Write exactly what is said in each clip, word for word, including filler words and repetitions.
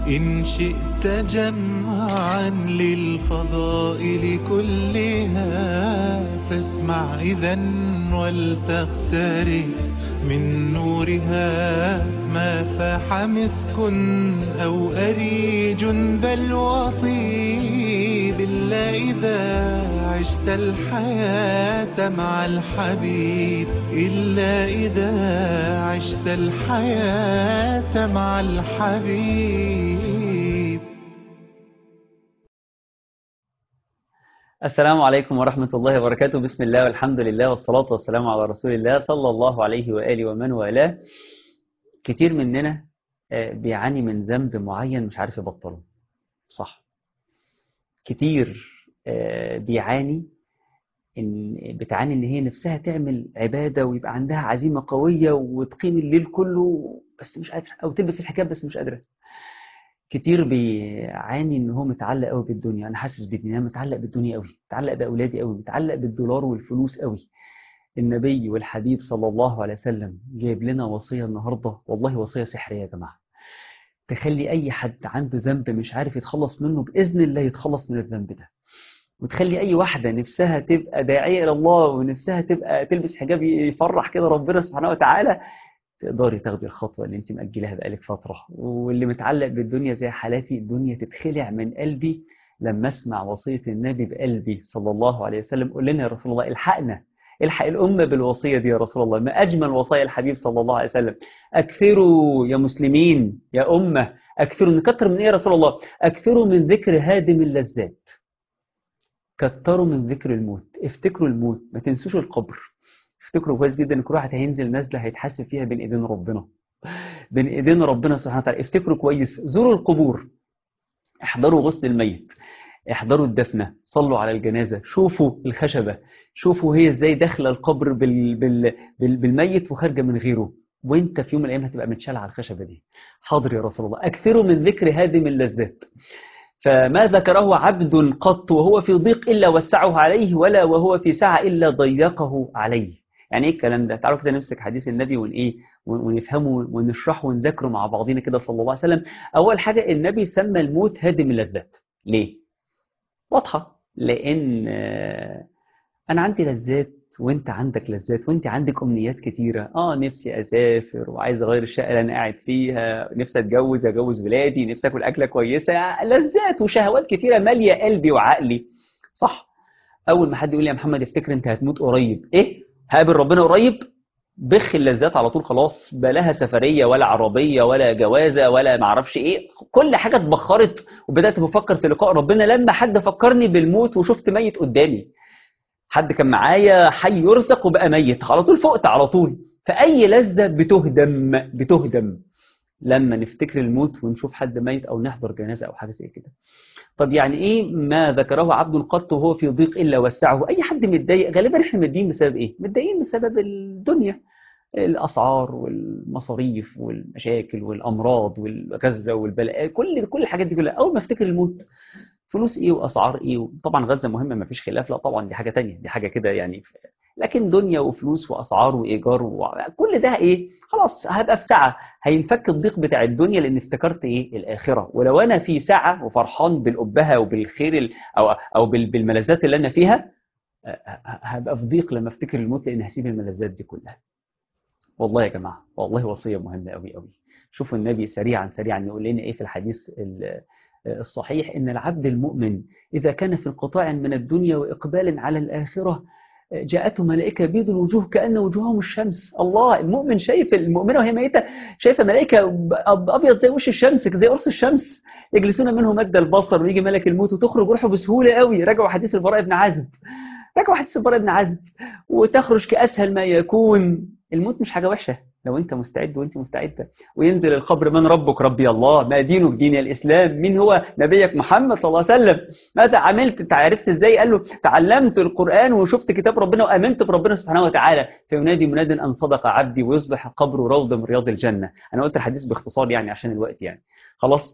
إن شئت جمعا للفضائل كلها فاسمع إذن ولتقترب من نورها ما فاح مسك أو أريج بل وطيب إلا إذا عشت الحياة مع الحبيب إلا إذا عشت الحياة مع الحبيب. السلام عليكم ورحمة الله وبركاته. بسم الله والحمد لله والصلاة والسلام على رسول الله صلى الله عليه وآله ومن والاه. كتير مننا بيعاني من ذنب معين مش عارف يبطله، صح؟ كتير بيعاني إن بتعاني إن هي نفسها تعمل عبادة ويبقى عندها عزيمة قوية وتقيم الليل كله بس مش قادرة، أو تلبس الحجاب بس مش قادرة. كتير بيعاني ان هو متعلق قوي بالدنيا. انا حاسس بان انا متعلق بالدنيا قوي، متعلق باولادي قوي، متعلق بالدولار والفلوس قوي. النبي والحبيب صلى الله عليه وسلم جايب لنا وصيه النهارده، والله وصيه سحريه يا جماعه، تخلي اي حد عنده ذنب مش عارف يتخلص منه باذن الله يتخلص من الذنب ده، وتخلي اي واحده نفسها تبقى داعيه الى الله ونفسها تبقى تلبس حجاب يفرح كده ربنا سبحانه وتعالى، تقدري تاخدي الخطوة اللي انت مأجلها بقالك فترة. واللي متعلق بالدنيا زي حالاتي، الدنيا تتخلع من قلبي لما اسمع وصية النبي بقلبي صلى الله عليه وسلم. قول لنا يا رسول الله، الحقنا، الحق الأمة بالوصية دي يا رسول الله. ما أجمل وصايا الحبيب صلى الله عليه وسلم. أكثروا يا مسلمين يا أمة، أكثروا. نكتر من إيه يا رسول الله؟ أكثروا من ذكر هادم اللذات، كتروا من ذكر الموت. افتكروا الموت، ما تنسوش القبر. افتكروا كويس جدا ان كل واحد هينزل نزله هيتحاسب فيها بين ايدين ربنا، بين ايدين ربنا سبحانه وتعالى. افتكروا كويس، زوروا القبور، احضروا غسل الميت، احضروا الدفنه، صلوا على الجنازه، شوفوا الخشبه، شوفوا هي ازاي داخله القبر بال... بال... بال... بالميت وخارجه من غيره، وانت في يوم من الايام هتبقى متشال على الخشبه دي. حاضر يا رسول الله. اكثروا من ذكر هادم اللذات، فما ذكره عبد قط وهو في ضيق الا وسعه عليه، ولا وهو في سعه الا ضيقه عليه. يعني ايه الكلام ده؟ تعالوا كده نمسك حديث النبي ون ايه ونفهمه ونشرحه ونذكره مع بعضينا كده صلى الله عليه وسلم. اول حاجه، النبي سمى الموت هادم اللذات. ليه؟ واضحه، لان انا عندي لذات وانت عندك لذات، وانت عندك امنيات كتيره. اه نفسي اسافر وعايز اغير الشقه اللي انا قاعد فيها، نفسي اتجوز اجوز ولادي، نفسي اكل اكله كويسه، لذات وشهوات كتيره ماليه قلبي وعقلي، صح؟ اول ما حد يقول لي يا محمد افتكر انت هتموت قريب، ايه هقابل ربنا قريب، بخ اللذات على طول خلاص، بلاها سفريه ولا عربيه ولا جوازه ولا معرفش ايه، كل حاجه اتبخرت. وبدات بفكر في لقاء ربنا لما حد فكرني بالموت وشفت ميت قدامي. حد كان معايا حي يرزق وبقى ميت، على طول فقت على طول. فاي لذه بتهدم بتهدم لما نفتكر الموت ونشوف حد ميت او نحضر جنازه او حاجه زي كده. طب يعني ايه ما ذكره عبد قط وهو في ضيق الا وسعه؟ اي حد متضايق، غالبا احنا متضايقين بسبب ايه؟ متضايقين بسبب الدنيا، الاسعار والمصاريف والمشاكل والامراض والغزه والبلاء، كل كل الحاجات دي كلها. اول ما افتكر الموت، فلوس ايه واسعار ايه، طبعا غزه مهمه ما فيش خلاف، لا طبعا دي حاجه تانية، دي حاجه كده يعني، لكن دنيا وفلوس واسعار وايجار وكل ده ايه، خلاص هبقى في سعه، هينفك الضيق بتاع الدنيا لان افتكرت ايه؟ الاخره. ولو انا في سعه وفرحان بالابهه وبالخير ال... او او بالملذات اللي انا فيها، هبقى في ضيق لما افتكر الموت لان هسيب الملذات دي كلها. والله يا جماعه، والله وصيه مهمه قوي قوي. شوفوا النبي سريعا سريعا يقول لنا ايه في الحديث الصحيح، ان العبد المؤمن اذا كان في انقطاع من الدنيا واقبال على الاخره جاءته ملائكه بيض الوجوه كأن وجوههم الشمس. الله، المؤمن شايف المؤمنه وهي ميته، شايفه ملائكه ابيض زي وش الشمس، زي قرص الشمس، يجلسون منه مد البصر، ويجي ملك الموت وتخرج روحه بسهوله قوي. راجعوا حديث البراء بن عازب، راجعوا حديث البراء بن عازب، وتخرج كاسهل ما يكون. الموت مش حاجه وحشه لو انت مستعد وانت مستعده. وينزل القبر، من ربك؟ ربي الله. ما دينك؟ دين الاسلام. مين هو نبيك؟ محمد صلى الله عليه وسلم. ماذا عملت؟ انت عرفت ازاي؟ قال له تعلمت القران وشفت كتاب ربنا وامنت بربنا سبحانه وتعالى. فينادي مناد ان صدق عبدي ويصبح القبر روضه من رياض الجنه. انا قلت الحديث باختصار يعني عشان الوقت يعني، خلاص.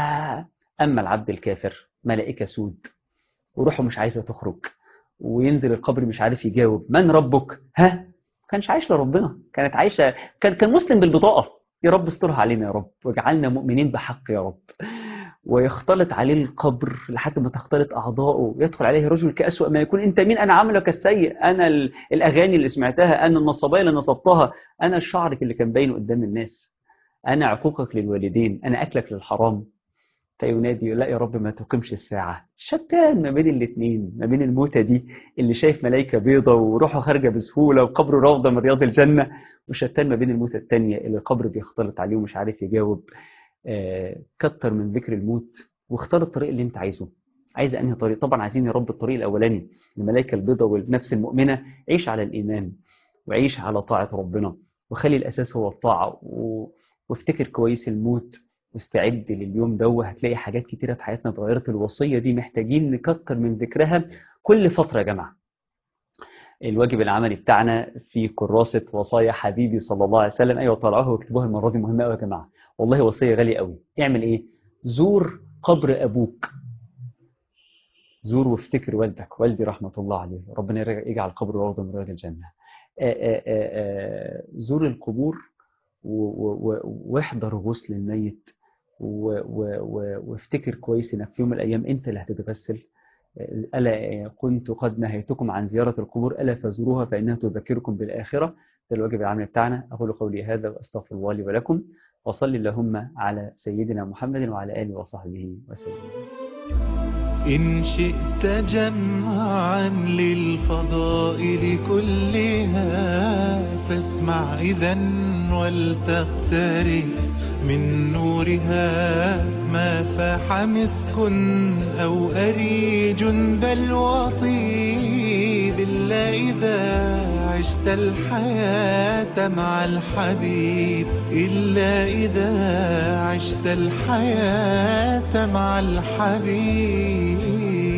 فاما العبد الكافر، ملائكه سود وروحه مش عايزه تخرج، وينزل القبر مش عارف يجاوب من ربك؟ ها، كانش عايش لربنا، كانت عايشه، كان كان مسلم بالبطاقه. يا رب استرها علينا يا رب، واجعلنا مؤمنين بحق يا رب. ويختلط عليه القبر لحد ما تختلط أعضاؤه، يدخل عليه رجل كأسوأ ما يكون. أنت مين؟ أنا عملك السيء، أنا الأغاني اللي سمعتها، أنا النصبايا اللي نصبتها، أنا شعرك اللي كان باين قدام الناس، أنا عقوقك للوالدين، أنا أكلك للحرام. فينادي لا يا رب ما تقيمش الساعة. شتان ما بين الاثنين، ما بين الموتة دي اللي شايف ملايكة بيضة وروحه خارجة بسهولة وقبره روضة من رياض الجنة، وشتان ما بين الموتة التانية اللي القبر بيختلط عليه ومش عارف يجاوب. آه كتر من ذكر الموت واختار الطريق اللي انت عايزه. عايز انهي طريق؟ طبعا عايزين يا رب الطريق الاولاني، الملائكة البيضة والنفس المؤمنة. عيش على الايمان وعيش على طاعة ربنا، وخلي الاساس هو الطاعة، و... وافتكر كويس الموت، واستعد لليوم ده، وهتلاقي حاجات كتيرة في حياتنا اتغيرت. الوصية دي محتاجين نكتر من ذكرها كل فترة يا جماعة. الواجب العملي بتاعنا في كراسة وصايا حبيبي صلى الله عليه وسلم. أيوة طلعوها واكتبوها المرة دي، مهمة قوي يا جماعة، والله وصية غالية قوي. اعمل ايه؟ زور قبر أبوك، زور وافتكر والدك، والدي رحمة الله عليه، ربنا يجعل قبره روضة من رياض الجنة. آآ آآ آآ زور القبور واحضر غسل الميت، وافتكر كويس انك في يوم من الايام انت اللي هتتغسل. الا كنت قد نهيتكم عن زياره القبور الا فزوروها فانها تذكركم بالاخره. ده الواجب العملي بتاعنا. اقول قولي هذا واستغفر الله لي ولكم، وصلي اللهم على سيدنا محمد وعلى اله وصحبه وسلم. إن شئت جمعا للفضائل كلها فاسمع إذن ولتقترب من نورها ما فاح مسك أو أريج بل وطيب. إلا إذا عشت الحياة مع الحبيب، إلا إذا عشت الحياة مع الحبيب.